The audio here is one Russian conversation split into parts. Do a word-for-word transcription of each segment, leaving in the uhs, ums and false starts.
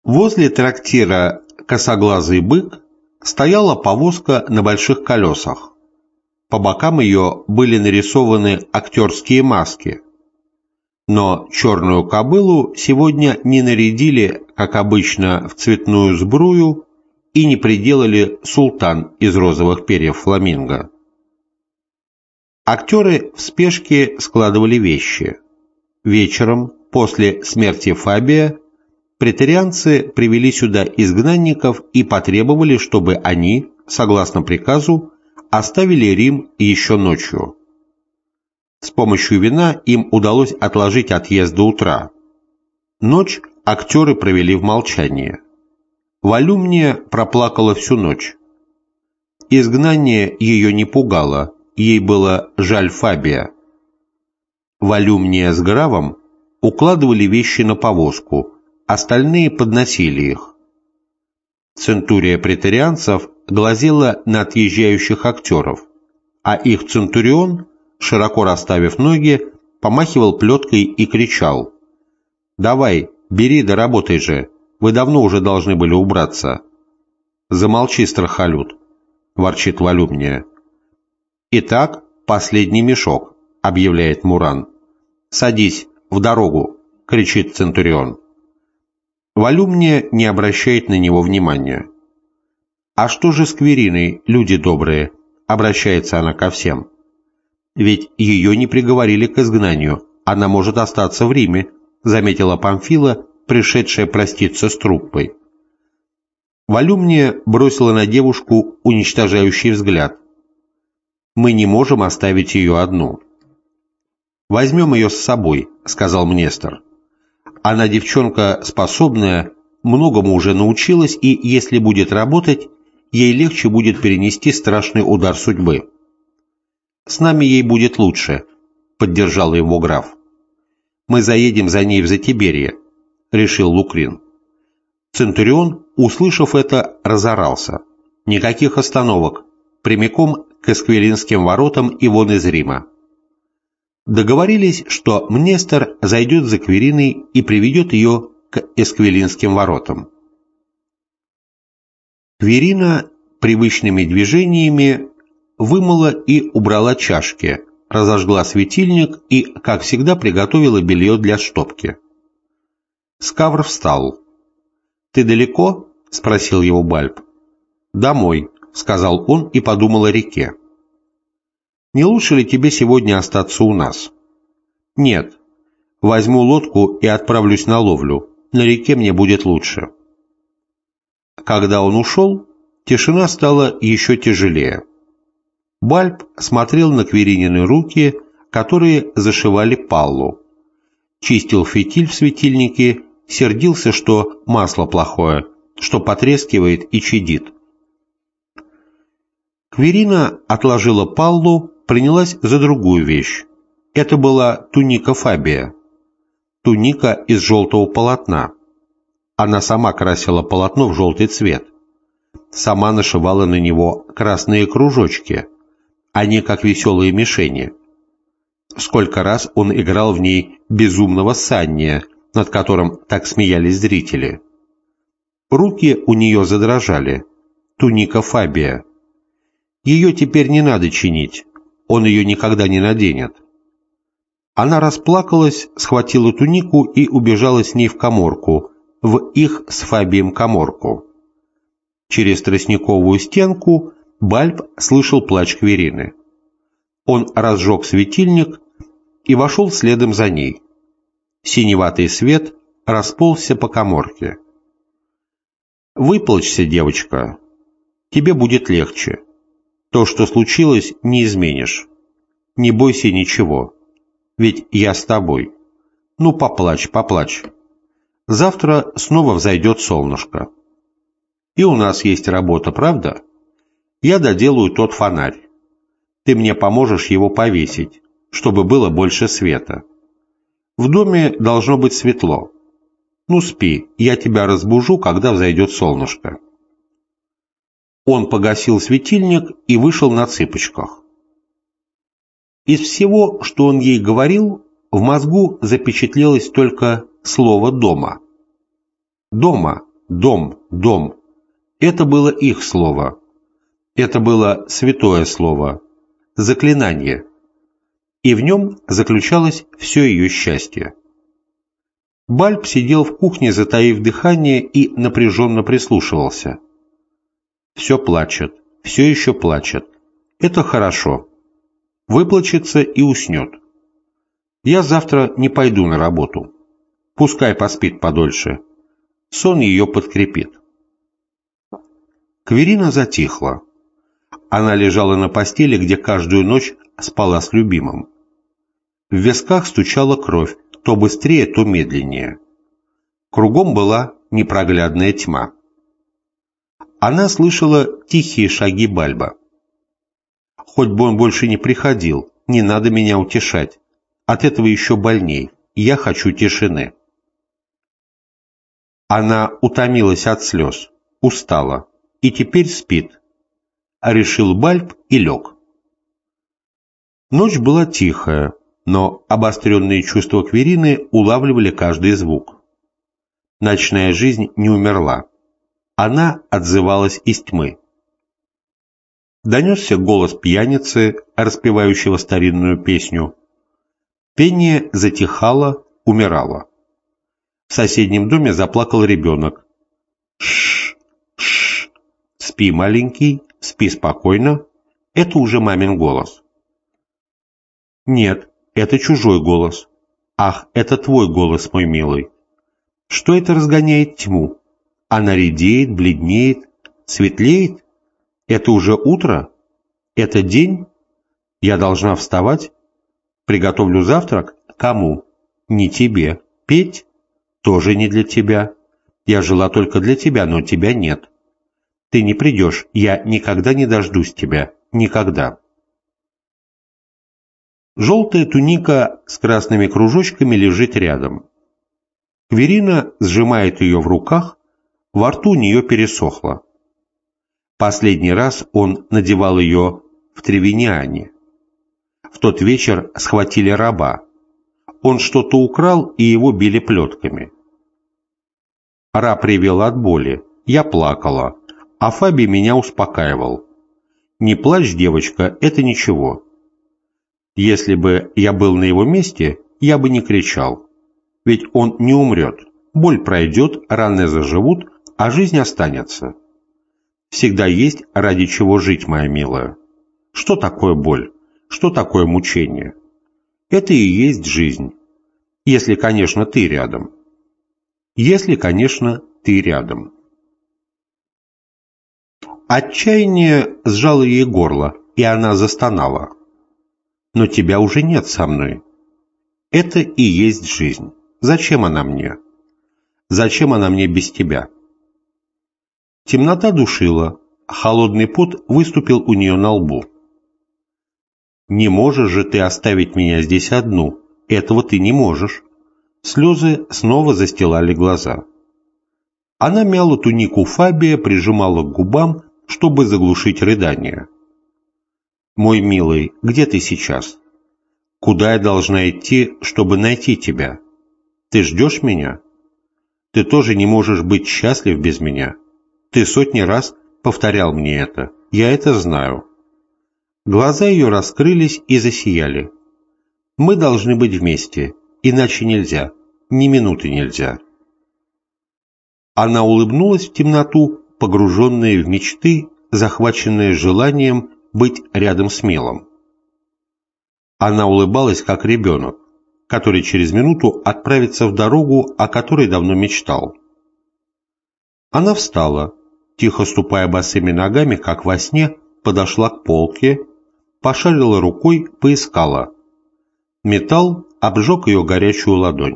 Возле трактира «Косоглазый бык» стояла повозка на больших колесах. По бокам ее были нарисованы актерские маски. Но черную кобылу сегодня не нарядили, как обычно, в цветную сбрую и не приделали султан из розовых перьев фламинго. Актеры в спешке складывали вещи. Вечером, после смерти Фабия, преторианцы привели сюда изгнанников и потребовали, чтобы они, согласно приказу, оставили Рим еще ночью. С помощью вина им удалось отложить отъезд до утра. Ночь актеры провели в молчании. Волюмния проплакала всю ночь. Изгнание ее не пугало, ей было жаль Фабия. Волюмния с Гравом укладывали вещи на повозку, остальные подносили их. Центурия преторианцев глазела на отъезжающих актеров, а их центурион, широко расставив ноги, помахивал плеткой и кричал: «Давай, бери да работай же, вы давно уже должны были убраться». «Замолчи, страхолюд», — ворчит Волюмния. «Итак, последний мешок», — объявляет Муран. «Садись, в дорогу», — кричит центурион. Волюмния не обращает на него внимания. «А что же с Квириной, люди добрые?» — обращается она ко всем. «Ведь ее не приговорили к изгнанию, она может остаться в Риме», — заметила Памфила, пришедшая проститься с труппой. Волюмния бросила на девушку уничтожающий взгляд. «Мы не можем оставить ее одну». «Возьмем ее с собой», — сказал Мнестор. «Она девчонка способная, многому уже научилась, и, если будет работать, ей легче будет перенести страшный удар судьбы». «С нами ей будет лучше», — поддержал его граф. «Мы заедем за ней в Затиберье», — решил Лукрин. Центурион, услышав это, разорался. «Никаких остановок, прямиком к Эсквилинским воротам и вон из Рима». Договорились, что Мнестор зайдет за Квириной и приведет ее к Эсквилинским воротам. Квирина привычными движениями вымыла и убрала чашки, разожгла светильник и, как всегда, приготовила белье для штопки. Скавр встал. «Ты далеко?» — спросил его Бальб. «Домой», — сказал он и подумал о реке. «Не лучше ли тебе сегодня остаться у нас?» «Нет. Возьму лодку и отправлюсь на ловлю. На реке мне будет лучше». Когда он ушел, тишина стала еще тяжелее. Бальб смотрел на Квиринины руки, которые зашивали паллу. Чистил фитиль в светильнике, сердился, что масло плохое, что потрескивает и чадит. Квирина отложила паллу, принялась за другую вещь. Это была туника Фабия. Туника из желтого полотна. Она сама красила полотно в желтый цвет. Сама нашивала на него красные кружочки. Они как веселые мишени. Сколько раз он играл в ней безумного Санния, над которым так смеялись зрители. Руки у нее задрожали. Туника Фабия. Ее теперь не надо чинить. Он ее никогда не наденет. Она расплакалась, схватила тунику и убежала с ней в каморку, в их с Фабием каморку. Через тростниковую стенку Бальб слышал плач Квирины. Он разжег светильник и вошел следом за ней. Синеватый свет расползся по каморке. «Выплачься, девочка. Тебе будет легче. То, что случилось, не изменишь. Не бойся ничего. Ведь я с тобой. Ну, поплачь, поплачь. Завтра снова взойдет солнышко. И у нас есть работа, правда? Я доделаю тот фонарь. Ты мне поможешь его повесить, чтобы было больше света. В доме должно быть светло. Ну, спи, я тебя разбужу, когда взойдет солнышко». Он погасил светильник и вышел на цыпочках. Из всего, что он ей говорил, в мозгу запечатлелось только слово «дома». Дома, Дом, дом. Это было их слово. Это было святое слово, заклинание. И в нем заключалось все ее счастье. Бальб сидел в кухне, затаив дыхание, и напряженно прислушивался. Все плачет, все еще плачет. Это хорошо. Выплачется и уснет. Я завтра не пойду на работу. Пускай поспит подольше. Сон ее подкрепит. Кверина затихла. Она лежала на постели, где каждую ночь спала с любимым. В висках стучала кровь, то быстрее, то медленнее. Кругом была непроглядная тьма. Она слышала тихие шаги Бальба. «Хоть бы он больше не приходил, не надо меня утешать. От этого еще больней. Я хочу тишины». Она утомилась от слез, устала и теперь спит. Решил Бальб и лег. Ночь была тихая, но обостренные чувства Кверины улавливали каждый звук. Ночная жизнь не умерла. Она отзывалась из тьмы. Донесся голос пьяницы, распевающего старинную песню. Пение затихало, умирало. В соседнем доме заплакал ребенок. «Шш, шш, спи, маленький, спи спокойно». Это уже мамин голос. Нет, это чужой голос. Ах, это твой голос, мой милый. Что это разгоняет тьму? Она редеет, бледнеет, светлеет? Это уже утро? Это день? Я должна вставать? Приготовлю завтрак? Кому? Не тебе. Петь? Тоже не для тебя. Я жила только для тебя, но тебя нет. Ты не придешь, я никогда не дождусь тебя. Никогда. Желтая туника с красными кружочками лежит рядом. Кверина сжимает ее в руках, во рту у нее пересохло. Последний раз он надевал ее в Тревиниане. В тот вечер схватили раба. Он что-то украл, и его били плетками. Раб ревел от боли, я плакала, а Фаби меня успокаивал. «Не плачь, девочка, это ничего». Если бы я был на его месте, я бы не кричал. Ведь он не умрет, боль пройдет, раны заживут, а жизнь останется. Всегда есть ради чего жить, моя милая. Что такое боль? Что такое мучение? Это и есть жизнь. Если, конечно, ты рядом. Если, конечно, ты рядом. Отчаяние сжало ей горло, и она застонала. Но тебя уже нет со мной. Это и есть жизнь. Зачем она мне? Зачем она мне без тебя? Темнота душила, холодный пот выступил у нее на лбу. Не можешь же ты оставить меня здесь одну. Этого ты не можешь. Слезы снова застилали глаза. Она мяла тунику Фабия, прижимала к губам, чтобы заглушить рыдание. «Мой милый, где ты сейчас? Куда я должна идти, чтобы найти тебя? Ты ждешь меня? Ты тоже не можешь быть счастлив без меня. Ты сотни раз повторял мне это. Я это знаю». Глаза ее раскрылись и засияли. «Мы должны быть вместе, иначе нельзя, ни минуты нельзя». Она улыбнулась в темноту, погруженная в мечты, захваченная желанием быть рядом с Мелом. Она улыбалась, как ребенок, который через минуту отправится в дорогу, о которой давно мечтал. Она встала, тихо ступая босыми ногами, как во сне, подошла к полке, пошарила рукой, поискала. Металл обжег ее горячую ладонь.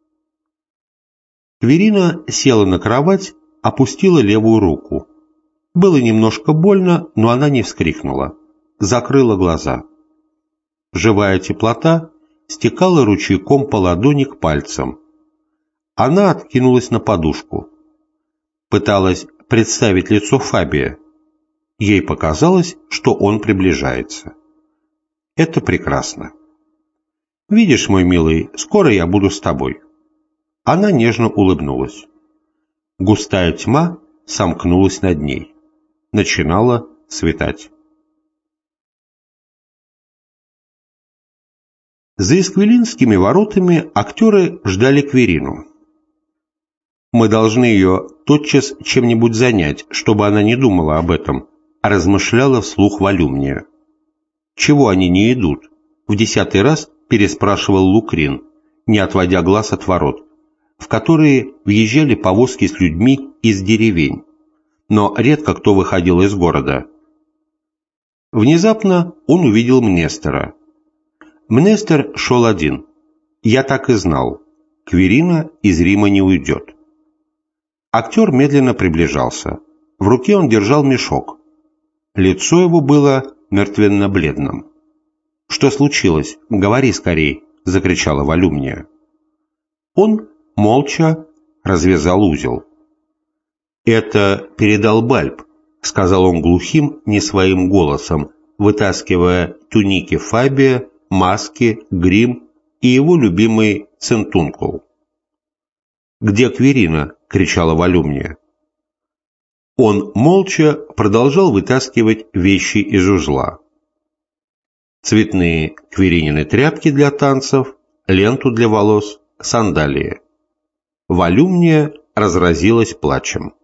Кверина села на кровать, опустила левую руку. Было немножко больно, но она не вскрикнула. Закрыла глаза. Живая теплота стекала ручейком по ладони к пальцам. Она откинулась на подушку. Пыталась представить лицо Фабия. Ей показалось, что он приближается. Это прекрасно. «Видишь, мой милый, скоро я буду с тобой». Она нежно улыбнулась. Густая тьма сомкнулась над ней. Начинало светать. За Эсквилинскими воротами актеры ждали Кверину. «Мы должны ее тотчас чем-нибудь занять, чтобы она не думала об этом», размышляла вслух Волюмния. «Чего они не идут?» — в десятый раз переспрашивал Лукрин, не отводя глаз от ворот, в которые въезжали повозки с людьми из деревень, но редко кто выходил из города. Внезапно он увидел Мнестера. Мнестер шел один. Я так и знал. Кверина из Рима не уйдет. Актер медленно приближался. В руке он держал мешок. Лицо его было мертвенно-бледным. «Что случилось? Говори скорей!» — закричала Волюмния. Он молча развязал узел. «Это передал Бальб», — сказал он глухим, не своим голосом, вытаскивая туники Фабия, маски, грим и его любимый центункул. «Где Кверина?» — кричала Волюмния. Он молча продолжал вытаскивать вещи из узла. Цветные Кверинины тряпки для танцев, ленту для волос, сандалии. Волюмния разразилась плачем.